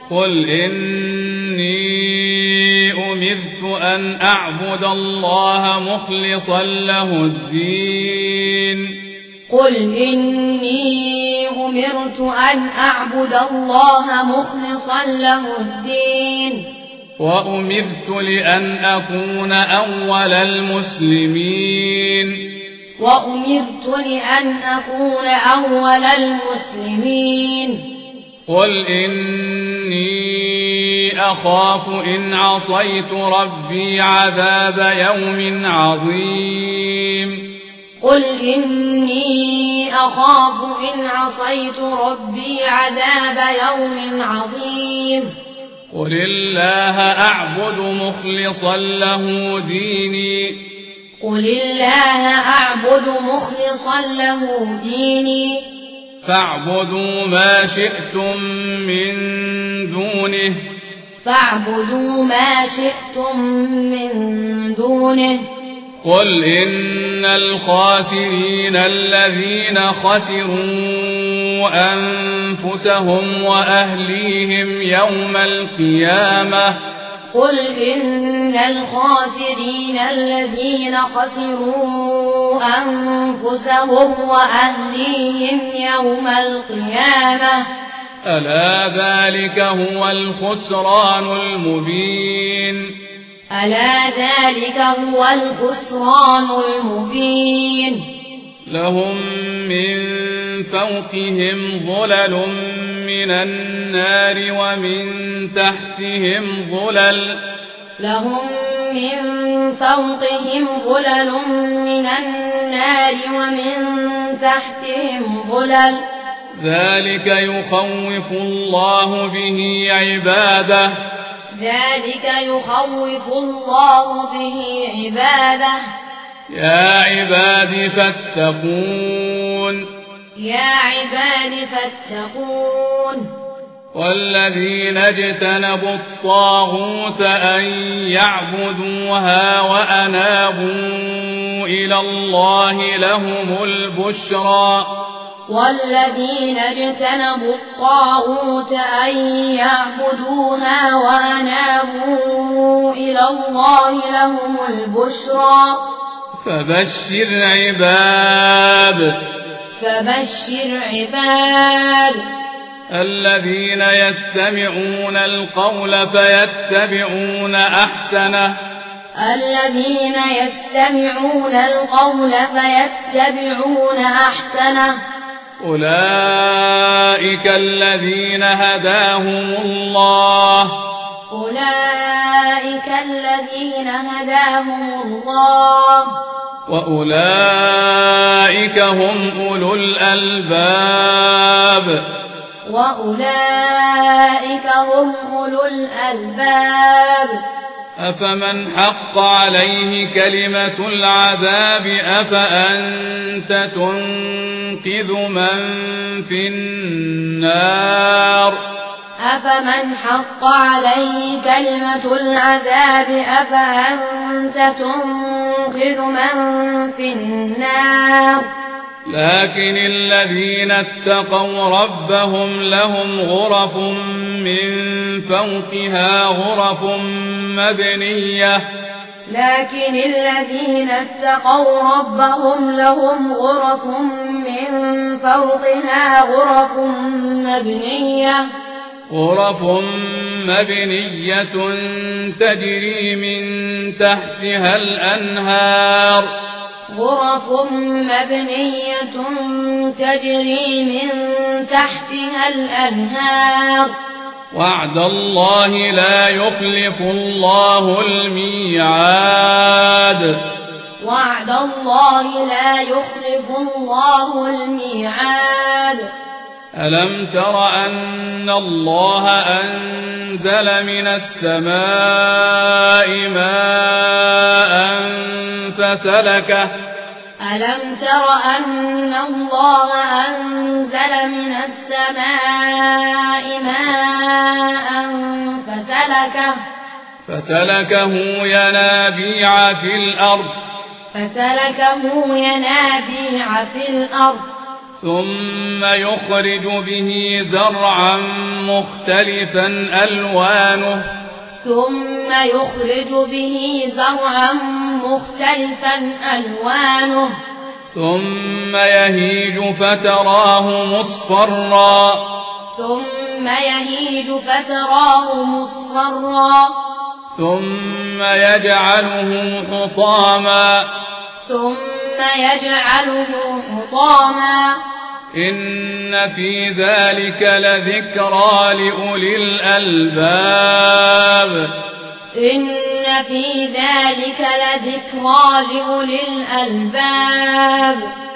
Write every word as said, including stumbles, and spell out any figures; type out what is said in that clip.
قل إني أمرت أن أعبد الله مخلصا له الدين قل إني أمرت أن أعبد الله مخلصا له الدين وأمرت لأن أكون أول المسلمين وأمرت لأن أكون أول المسلمين قل إني أخاف إن عصيت ربي عذاب يوم عظيم قل إني أخاف إن عصيت ربي عذاب يوم عظيم قل الله أعبد مخلصا له ديني قل الله أعبد مخلصا له ديني فاعبدوا ما شئتم من دونه فاعبدوا ما شئتم من دونه قل إن الخاسرين الذين خسروا أنفسهم وأهليهم يوم القيامة قل إن الخاسرين الذين خسروا أنفسهم وأهليهم يوم القيامة ألا ذلك هو الخسران المبين ألا ذلك هو الخسران المبين لهم من فوقهم ظلل من النار ومن تحتهم ظلل لهم من فوقهم ظلل من النار ومن تحتهم ظلل ذلك يخوف الله به عباده ذلك يخوف الله به عباده يا عباد فاتقون يا عباد فاتقون والذين اجتنبوا الطاغوت أن يعبدوها وأنابوا إلى الله لهم البشرى والذين اجتنبوا الطاغوت أن يعبدوها وأنابوا إلى الله لهم البشرى فبشر عباد فبشر عباد الذين يستمعون القول فيتبعون أحسنه الذين يستمعون القول فيتبعون أحسنه أولئك الذين هداهم الله أولئك الذين هداهم الله وأولئك هم أولو الألباب وأولئك هم أولو الألباب أفمن حق عليه كلمة العذاب أفأنت تنقذ من في النار أفمن حق عليه كلمة العذاب أفأنت تنقذ من في النار لكن الذين اتقوا ربهم لهم غرف من فوقها غرف مبنية لكن الذين اتقوا ربهم لهم غرف من فوقها غرف مبنية غرف مبنية تجري من تحتها الأنهار غرف مبنية تجري من تحتها الأنهار وعد الله لا يخلف الله الميعاد وعد الله لا يخلف الله الميعاد ألم تر أن الله أنزل من السماء ماء فسلكه ألم تر أن الله أنزل من السماء ماء فسلكه فسلكه ينابيع في الأرض فسلكه ينابيع في الأرض ثم يخرج به زرعا مختلفا ألوانه ثم يخرج به زرعا مختلفا ألوانه ثم يهيج فتراه مصفرا ثم يهيج فتراه مصفرا ثم يجعله حطاما ثم يجعله حطاما إن في ذلك لذكرى لأولي الألباب إن في ذلك لذكرى لأولي الألباب